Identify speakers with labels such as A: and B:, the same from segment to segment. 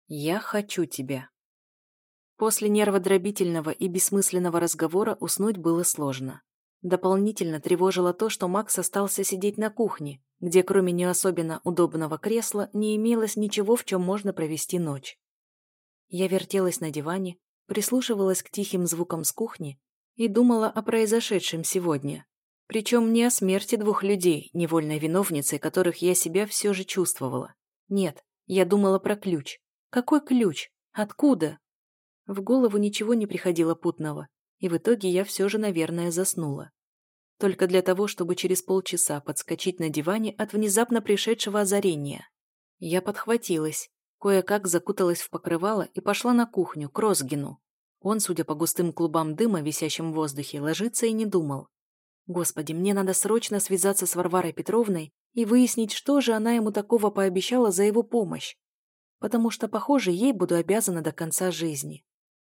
A: Я хочу тебя. После нерводробительного и бессмысленного разговора уснуть было сложно. Дополнительно тревожило то, что Макс остался сидеть на кухне, где кроме не особенно удобного кресла не имелось ничего, в чем можно провести ночь. Я вертелась на диване, прислушивалась к тихим звукам с кухни и думала о произошедшем сегодня. Причем не о смерти двух людей, невольной виновницей которых я себя все же чувствовала. Нет, я думала про ключ. Какой ключ? Откуда? В голову ничего не приходило путного, и в итоге я все же, наверное, заснула. Только для того, чтобы через полчаса подскочить на диване от внезапно пришедшего озарения. Я подхватилась, кое-как закуталась в покрывало и пошла на кухню, к Розгину. Он, судя по густым клубам дыма, висящим в воздухе, ложиться и не думал. Господи, мне надо срочно связаться с Варварой Петровной и выяснить, что же она ему такого пообещала за его помощь. Потому что, похоже, ей буду обязана до конца жизни.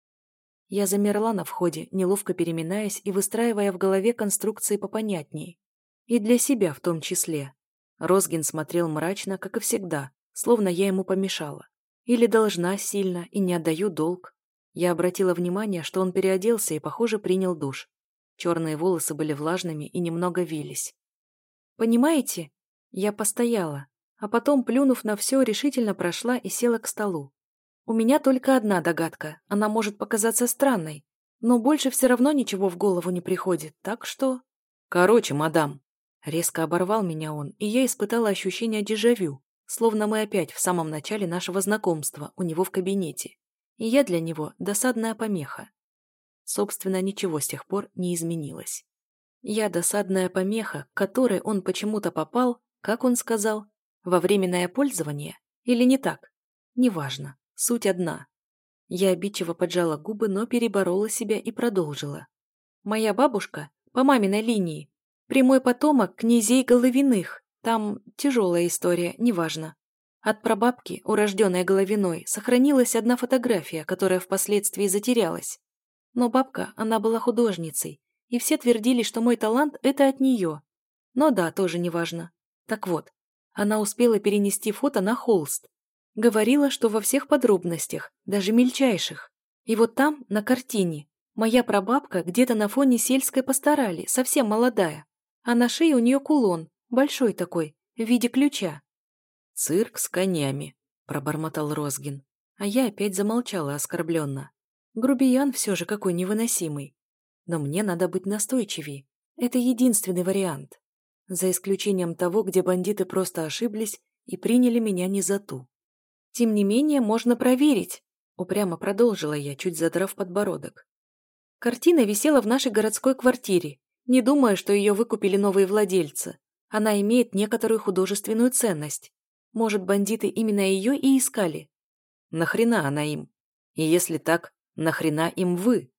A: Я замерла на входе, неловко переминаясь и выстраивая в голове конструкции попонятней. И для себя в том числе. Розгин смотрел мрачно, как и всегда, словно я ему помешала. Или должна сильно и не отдаю долг. Я обратила внимание, что он переоделся и, похоже, принял душ. Черные волосы были влажными и немного вились. «Понимаете?» Я постояла, а потом, плюнув на все, решительно прошла и села к столу. У меня только одна догадка, она может показаться странной, но больше все равно ничего в голову не приходит, так что... «Короче, мадам!» Резко оборвал меня он, и я испытала ощущение дежавю, словно мы опять в самом начале нашего знакомства у него в кабинете, и я для него досадная помеха. Собственно, ничего с тех пор не изменилось. Я досадная помеха, к которой он почему-то попал, как он сказал, во временное пользование или не так? Неважно, суть одна. Я обидчиво поджала губы, но переборола себя и продолжила. Моя бабушка, по маминой линии, прямой потомок князей Головиных. Там тяжелая история, неважно. От прабабки, урожденной Головиной, сохранилась одна фотография, которая впоследствии затерялась. Но бабка, она была художницей, и все твердили, что мой талант – это от нее. Но да, тоже неважно. Так вот, она успела перенести фото на холст. Говорила, что во всех подробностях, даже мельчайших. И вот там, на картине, моя прабабка где-то на фоне сельской пасторали, совсем молодая. А на шее у нее кулон, большой такой, в виде ключа. «Цирк с конями», – пробормотал Розгин. А я опять замолчала оскорбленно. Грубиян все же какой невыносимый. Но мне надо быть настойчивее. Это единственный вариант. За исключением того, где бандиты просто ошиблись и приняли меня не за ту. Тем не менее, можно проверить, упрямо продолжила я, чуть задрав подбородок. Картина висела в нашей городской квартире, не думая, что ее выкупили новые владельцы. Она имеет некоторую художественную ценность. Может, бандиты именно ее и искали? Нахрена она им? И если так, нахрена им вы?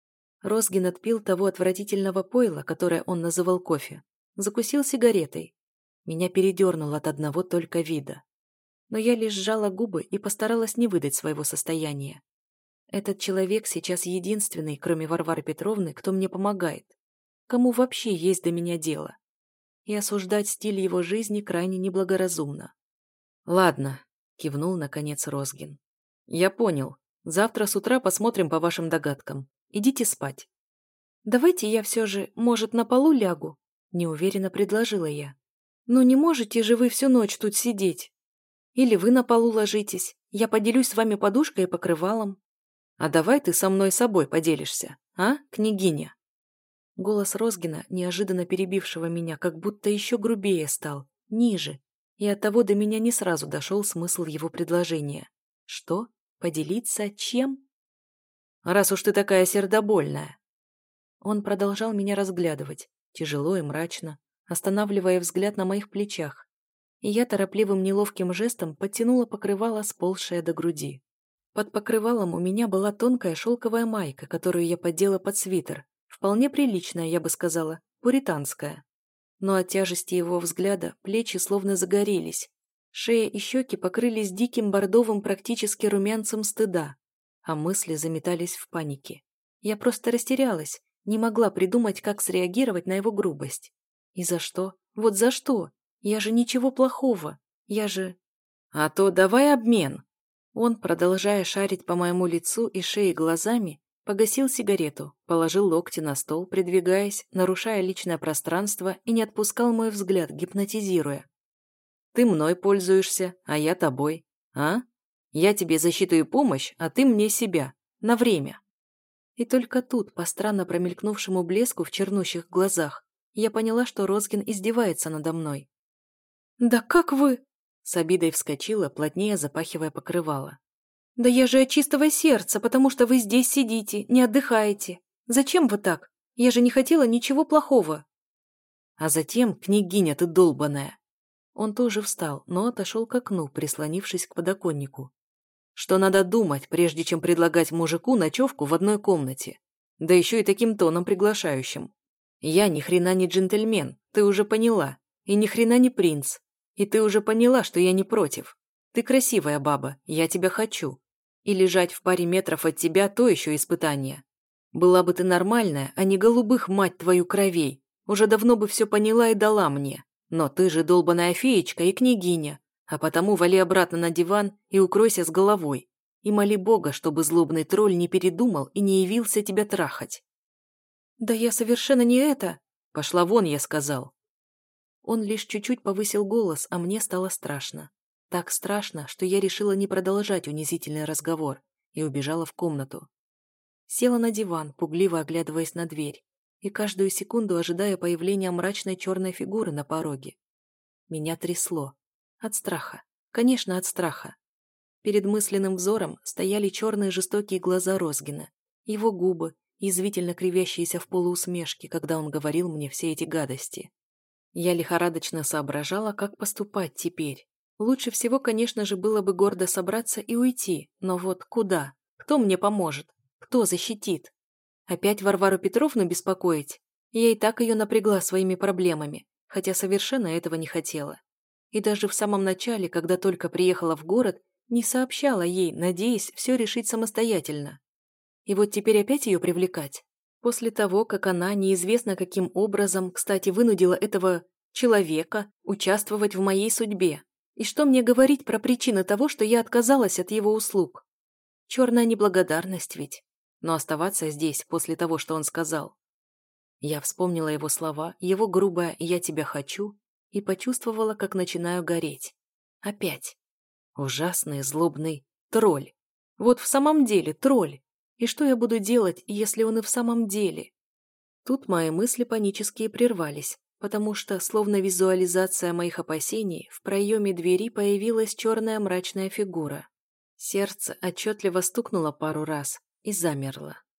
A: Розгин отпил того отвратительного пойла, которое он называл кофе. Закусил сигаретой. Меня передернуло от одного только вида. Но я лишь сжала губы и постаралась не выдать своего состояния. Этот человек сейчас единственный, кроме Варвары Петровны, кто мне помогает. Кому вообще есть до меня дело? И осуждать стиль его жизни крайне неблагоразумно. «Ладно», — кивнул наконец Розгин. «Я понял. Завтра с утра посмотрим по вашим догадкам. Идите спать». «Давайте я все же, может, на полу лягу?» – неуверенно предложила я. «Ну не можете же вы всю ночь тут сидеть? Или вы на полу ложитесь, я поделюсь с вами подушкой и покрывалом». «А давай ты со мной собой поделишься, а, княгиня?» Голос Розгина, неожиданно перебившего меня, как будто еще грубее стал, ниже, и оттого до меня не сразу дошел смысл его предложения. «Что? Поделиться чем?» «Раз уж ты такая сердобольная». Он продолжал меня разглядывать, тяжело и мрачно, останавливая взгляд на моих плечах, и я торопливым неловким жестом подтянула покрывало, сползшее до груди. Под покрывалом у меня была тонкая шелковая майка, которую я поддела под свитер, вполне приличная, я бы сказала, пуританская. Но от тяжести его взгляда плечи словно загорелись, шея и щеки покрылись диким бордовым практически румянцем стыда, а мысли заметались в панике. Я просто растерялась, не могла придумать, как среагировать на его грубость. И за что? Вот за что? Я же ничего плохого. Я же... «А то давай обмен!» Он, продолжая шарить по моему лицу и шее глазами, погасил сигарету, положил локти на стол, придвигаясь, нарушая личное пространство и не отпускал мой взгляд, гипнотизируя. «Ты мной пользуешься, а я тобой. А? Я тебе защиту и помощь, а ты мне себя. На время». И только тут, по странно промелькнувшему блеску в чернущих глазах, я поняла, что Розгин издевается надо мной. «Да как вы?» С обидой вскочила, плотнее запахивая покрывало. «Да я же от чистого сердца, потому что вы здесь сидите, не отдыхаете. Зачем вы так? Я же не хотела ничего плохого». А затем, княгиня ты долбаная. Он тоже встал, но отошел к окну, прислонившись к подоконнику. Что надо думать, прежде чем предлагать мужику ночевку в одной комнате. Да еще и таким тоном приглашающим. Я ни хрена не джентльмен, ты уже поняла. И ни хрена не принц. И ты уже поняла, что я не против. Ты красивая баба, я тебя хочу. И лежать в паре метров от тебя – то еще испытание. Была бы ты нормальная, а не голубых, мать твою, кровей. Уже давно бы все поняла и дала мне. Но ты же долбаная феечка и княгиня. А потому вали обратно на диван и укройся с головой. И моли Бога, чтобы злобный тролль не передумал и не явился тебя трахать. «Да я совершенно не это...» «Пошла вон», я сказал. Он лишь чуть-чуть повысил голос, а мне стало страшно. Так страшно, что я решила не продолжать унизительный разговор и убежала в комнату. Села на диван, пугливо оглядываясь на дверь, и каждую секунду ожидая появления мрачной черной фигуры на пороге. Меня трясло. От страха. Конечно, от страха. Перед мысленным взором стояли черные жестокие глаза Розгина, его губы, язвительно кривящиеся в полуусмешке, когда он говорил мне все эти гадости. Я лихорадочно соображала, как поступать теперь. Лучше всего, конечно же, было бы гордо собраться и уйти, но вот куда? Кто мне поможет? Кто защитит? Опять Варвару Петровну беспокоить? Я и так ее напрягла своими проблемами, хотя совершенно этого не хотела. И даже в самом начале, когда только приехала в город, не сообщала ей, надеясь все решить самостоятельно. И вот теперь опять ее привлекать? После того, как она неизвестно каким образом, кстати, вынудила этого человека участвовать в моей судьбе. И что мне говорить про причины того, что я отказалась от его услуг? Черная неблагодарность ведь. Но оставаться здесь после того, что он сказал. Я вспомнила его слова, его грубое «я тебя хочу» и почувствовала, как начинаю гореть. Опять. Ужасный, злобный тролль. Вот в самом деле тролль. И что я буду делать, если он и в самом деле? Тут мои мысли панические прервались, потому что, словно визуализация моих опасений, в проеме двери появилась черная мрачная фигура. Сердце отчетливо стукнуло пару раз и замерло.